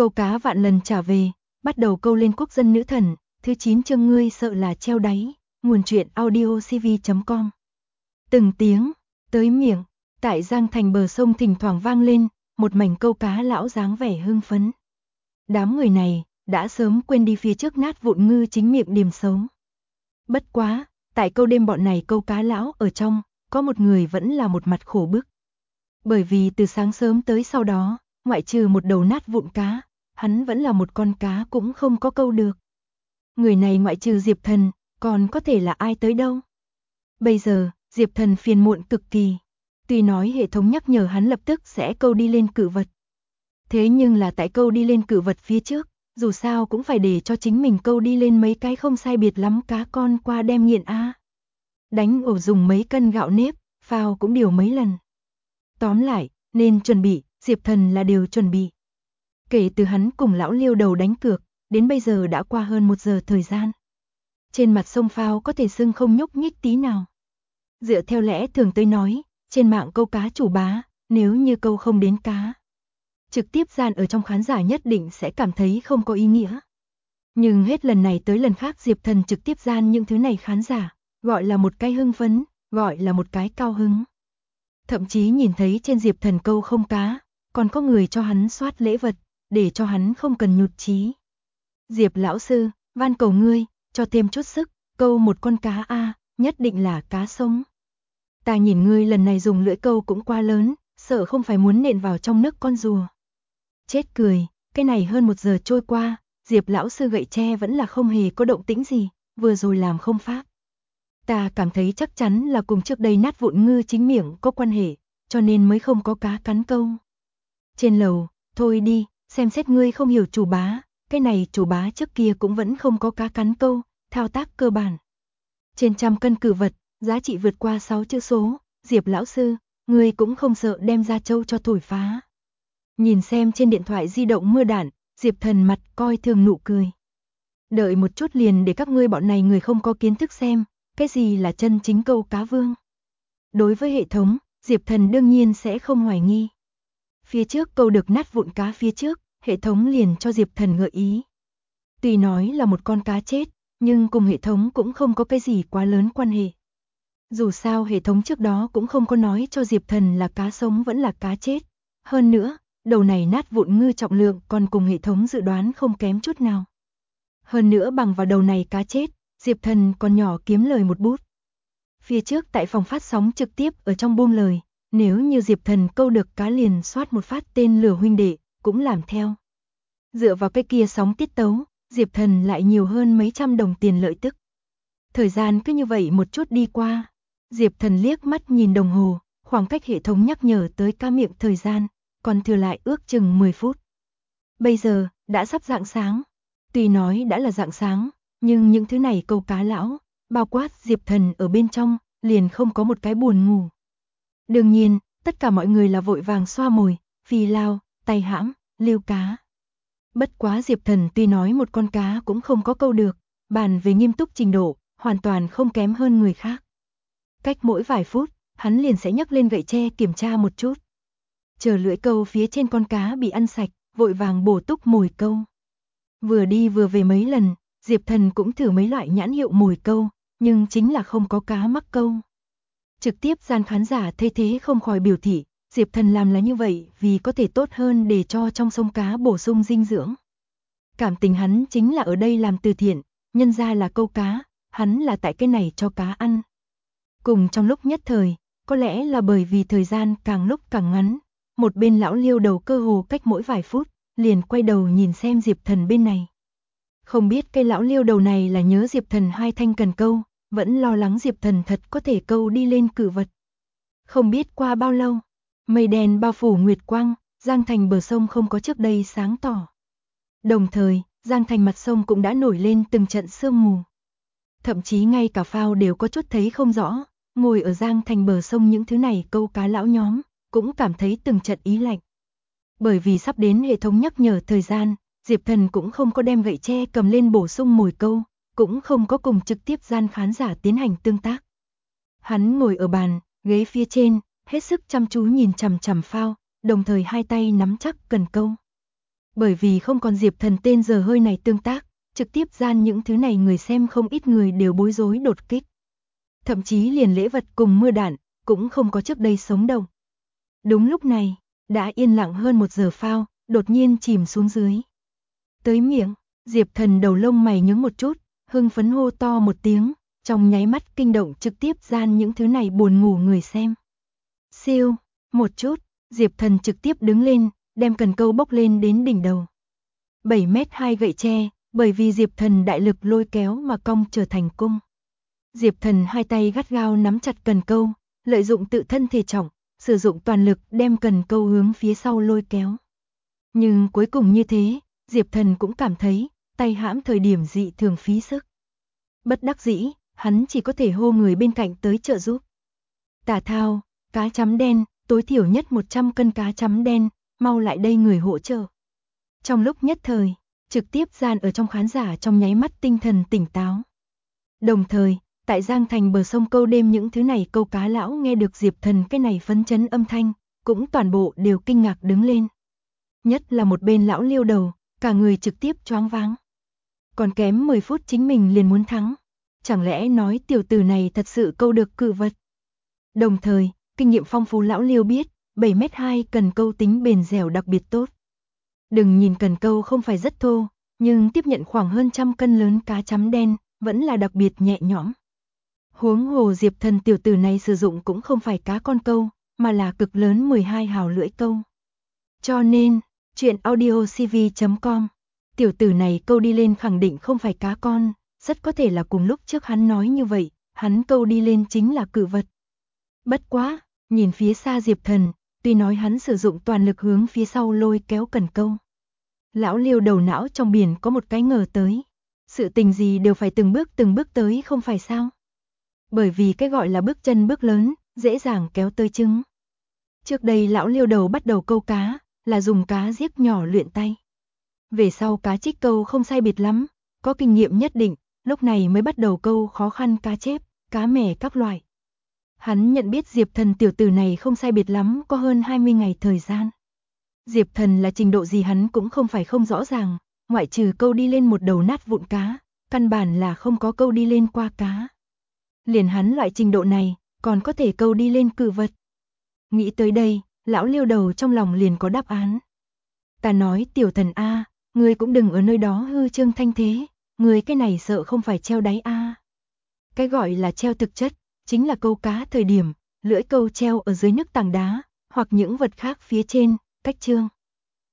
Câu cá vạn lần trả về, bắt đầu câu lên quốc dân nữ thần, thứ 9 chương ngươi sợ là treo đáy, nguồn truyện audiocv.com. Từng tiếng, tới miệng, tại Giang Thành bờ sông thỉnh thoảng vang lên, một mảnh câu cá lão dáng vẻ hưng phấn. Đám người này, đã sớm quên đi phía trước nát vụn ngư chính miệng điểm xấu. Bất quá, tại câu đêm bọn này câu cá lão ở trong, có một người vẫn là một mặt khổ bức. Bởi vì từ sáng sớm tới sau đó, ngoại trừ một đầu nát vụn cá, hắn vẫn là một con cá cũng không có câu được. Người này ngoại trừ Diệp Thần, còn có thể là ai tới đâu. Bây giờ, Diệp Thần phiền muộn cực kỳ. Tuy nói hệ thống nhắc nhở hắn lập tức sẽ câu đi lên cự vật. Thế nhưng là tại câu đi lên cự vật phía trước, dù sao cũng phải để cho chính mình câu đi lên mấy cái không sai biệt lắm cá con qua đem nghiện a. Đánh ổ dùng mấy cân gạo nếp, phao cũng điều mấy lần. Tóm lại, nên chuẩn bị, Diệp Thần là đều chuẩn bị. Kể từ hắn cùng lão Liêu đầu đánh cược, đến bây giờ đã qua hơn 1 giờ thời gian. Trên mặt sông phao có thể sưng không nhúc nhích tí nào. Dựa theo lẽ thường tới nói, trên mạng câu cá chủ bá, nếu như câu không đến cá, trực tiếp gian ở trong khán giả nhất định sẽ cảm thấy không có ý nghĩa. Nhưng hết lần này tới lần khác Diệp Thần trực tiếp gian những thứ này khán giả, gọi là một cái hưng phấn, gọi là một cái cao hứng. Thậm chí nhìn thấy trên Diệp Thần câu không cá, còn có người cho hắn soát lễ vật, để cho hắn không cần nhụt chí. Diệp lão sư, van cầu ngươi, cho thêm chút sức, câu một con cá a, nhất định là cá sống. Ta nhìn ngươi lần này dùng lưỡi câu cũng quá lớn, sợ không phải muốn nện vào trong nước con rùa. Chết cười, cái này hơn 1 giờ trôi qua, Diệp lão sư gậy tre vẫn là không hề có động tĩnh gì, vừa rồi làm không pháp. Ta cảm thấy chắc chắn là cùng trước đây nát vụn ngư chính miệng có quan hệ, cho nên mới không có cá cắn câu. Trên lầu, thôi đi, xem xét ngươi không hiểu chủ bá, cái này chủ bá trước kia cũng vẫn không có cá cắn câu, thao tác cơ bản. Trên 100 cân cự vật, giá trị vượt qua 6 chữ số, Diệp lão sư, ngươi cũng không sợ đem ra châu cho thổi phá. Nhìn xem trên điện thoại di động mưa đạn, Diệp Thần mặt coi thường nụ cười. Đợi một chút liền để các ngươi bọn này người không có kiến thức xem, cái gì là chân chính câu cá vương. Đối với hệ thống, Diệp Thần đương nhiên sẽ không hoài nghi. Phía trước câu được nát vụn cá phía trước, hệ thống liền cho Diệp Thần gợi ý. Tuy nói là một con cá chết, nhưng cùng hệ thống cũng không có cái gì quá lớn quan hệ. Dù sao hệ thống trước đó cũng không có nói cho Diệp Thần là cá sống vẫn là cá chết. Hơn nữa, đầu này nát vụn ngư trọng lượng còn cùng hệ thống dự đoán không kém chút nào. Hơn nữa bằng vào đầu này cá chết, Diệp Thần còn nhỏ kiếm lời một bút. Phía trước tại phòng phát sóng trực tiếp ở trong buông lời, nếu như Diệp Thần câu được cá liền soát một phát tên lửa huynh đệ, cũng làm theo. Dựa vào cái kia sóng tiết tấu, Diệp Thần lại nhiều hơn mấy trăm đồng tiền lợi tức. Thời gian cứ như vậy một chút đi qua, Diệp Thần liếc mắt nhìn đồng hồ, khoảng cách hệ thống nhắc nhở tới cá miệng thời gian, còn thừa lại ước chừng 10 phút. Bây giờ, đã sắp rạng sáng. Tuy nói đã là rạng sáng, nhưng những thứ này câu cá lão, bao quát Diệp Thần ở bên trong, liền không có một cái buồn ngủ. Đương nhiên, tất cả mọi người là vội vàng xoa mồi, phi lao, tay hãm, lưu cá. Bất quá Diệp Thần tuy nói một con cá cũng không có câu được, bàn về nghiêm túc trình độ, hoàn toàn không kém hơn người khác. Cách mỗi vài phút, hắn liền sẽ nhấc lên gậy tre kiểm tra một chút. Chờ lưỡi câu phía trên con cá bị ăn sạch, vội vàng bổ túc mồi câu. Vừa đi vừa về mấy lần, Diệp Thần cũng thử mấy loại nhãn hiệu mồi câu, nhưng chính là không có cá mắc câu. Trực tiếp gian khán giả thay thế không khỏi biểu thị, Diệp Thần làm là như vậy vì có thể tốt hơn để cho trong sông cá bổ sung dinh dưỡng. Cảm tình hắn chính là ở đây làm từ thiện, nhân ra là câu cá, hắn là tại cái này cho cá ăn. Cùng trong lúc nhất thời, có lẽ là bởi vì thời gian càng lúc càng ngắn, một bên lão Liêu đầu cơ hồ cách mỗi vài phút, liền quay đầu nhìn xem Diệp Thần bên này. Không biết cây lão Liêu đầu này là nhớ Diệp Thần hai thanh cần câu, vẫn lo lắng Diệp Thần thật có thể câu đi lên cự vật. Không biết qua bao lâu, mây đen bao phủ nguyệt quang, Giang Thành bờ sông không có trước đây sáng tỏ. Đồng thời, Giang Thành mặt sông cũng đã nổi lên từng trận sương mù. Thậm chí ngay cả phao đều có chút thấy không rõ, ngồi ở Giang Thành bờ sông những thứ này câu cá lão nhóm, cũng cảm thấy từng trận ý lạnh. Bởi vì sắp đến hệ thống nhắc nhở thời gian, Diệp Thần cũng không có đem gậy tre cầm lên bổ sung mồi câu, cũng không có cùng trực tiếp gian khán giả tiến hành tương tác. Hắn ngồi ở bàn, ghế phía trên, hết sức chăm chú nhìn chằm chằm phao, đồng thời hai tay nắm chắc cần câu. Bởi vì không còn Diệp Thần tên giờ hơi này tương tác, trực tiếp gian những thứ này người xem không ít người đều bối rối đột kích. Thậm chí liền lễ vật cùng mưa đạn, cũng không có trước đây sống động. Đúng lúc này, đã yên lặng hơn 1 giờ phao, đột nhiên chìm xuống dưới. Tới miệng, Diệp Thần đầu lông mày nhướng một chút, hưng phấn hô to một tiếng, trong nháy mắt kinh động trực tiếp gian những thứ này buồn ngủ người xem. Siêu, một chút, Diệp Thần trực tiếp đứng lên, đem cần câu bốc lên đến đỉnh đầu. 7m2 gậy tre, bởi vì Diệp Thần đại lực lôi kéo mà cong trở thành cung. Diệp Thần hai tay gắt gao nắm chặt cần câu, lợi dụng tự thân thể trọng, sử dụng toàn lực đem cần câu hướng phía sau lôi kéo. Nhưng cuối cùng như thế, Diệp Thần cũng cảm thấy, tay hãm thời điểm dị thường phí sức. Bất đắc dĩ, hắn chỉ có thể hô người bên cạnh tới trợ giúp. Tả Thao, cá chấm đen, tối thiểu nhất 100 cân cá chấm đen, mau lại đây người hỗ trợ. Trong lúc nhất thời, trực tiếp gian ở trong khán giả trong nháy mắt tinh thần tỉnh táo. Đồng thời, tại Giang Thành bờ sông câu đêm những thứ này câu cá lão nghe được Diệp Thần cái này phấn chấn âm thanh, cũng toàn bộ đều kinh ngạc đứng lên. Nhất là một bên lão Liêu đầu, cả người trực tiếp choáng váng. Còn kém 10 phút chính mình liền muốn thắng. Chẳng lẽ nói tiểu tử này thật sự câu được cự vật. Đồng thời, kinh nghiệm phong phú lão Liêu biết, 7m2 cần câu tính bền dẻo đặc biệt tốt. Đừng nhìn cần câu không phải rất thô, nhưng tiếp nhận khoảng hơn 100 cân lớn cá chấm đen, vẫn là đặc biệt nhẹ nhõm. Huống hồ Diệp Thần tiểu tử này sử dụng cũng không phải cá con câu, mà là cực lớn 12 hào lưỡi câu. Cho nên, chuyện audiocv.com, tiểu tử này câu đi lên khẳng định không phải cá con, rất có thể là cùng lúc trước hắn nói như vậy, hắn câu đi lên chính là cự vật. Bất quá, nhìn phía xa Diệp Thần, tuy nói hắn sử dụng toàn lực hướng phía sau lôi kéo cần câu. Lão Liêu đầu não trong biển có một cái ngờ tới. Sự tình gì đều phải từng bước tới không phải sao? Bởi vì cái gọi là bước chân bước lớn, dễ dàng kéo tới trứng. Trước đây lão Liêu đầu bắt đầu câu cá, là dùng cá giết nhỏ luyện tay. Về sau cá trích câu không sai biệt lắm, có kinh nghiệm nhất định, lúc này mới bắt đầu câu khó khăn cá chép, cá mè các loại. Hắn nhận biết Diệp Thần tiểu tử này không sai biệt lắm có hơn 20 ngày thời gian. Diệp Thần là trình độ gì hắn cũng không phải không rõ ràng, ngoại trừ câu đi lên một đầu nát vụn cá, căn bản là không có câu đi lên qua cá. Liền hắn loại trình độ này, còn có thể câu đi lên cự vật. Nghĩ tới đây, lão Liêu đầu trong lòng liền có đáp án. Ta nói tiểu Thần a, ngươi cũng đừng ở nơi đó hư trương thanh thế, ngươi cái này sợ không phải treo đáy a. Cái gọi là treo thực chất, chính là câu cá thời điểm, lưỡi câu treo ở dưới nước tảng đá, hoặc những vật khác phía trên, cách trương.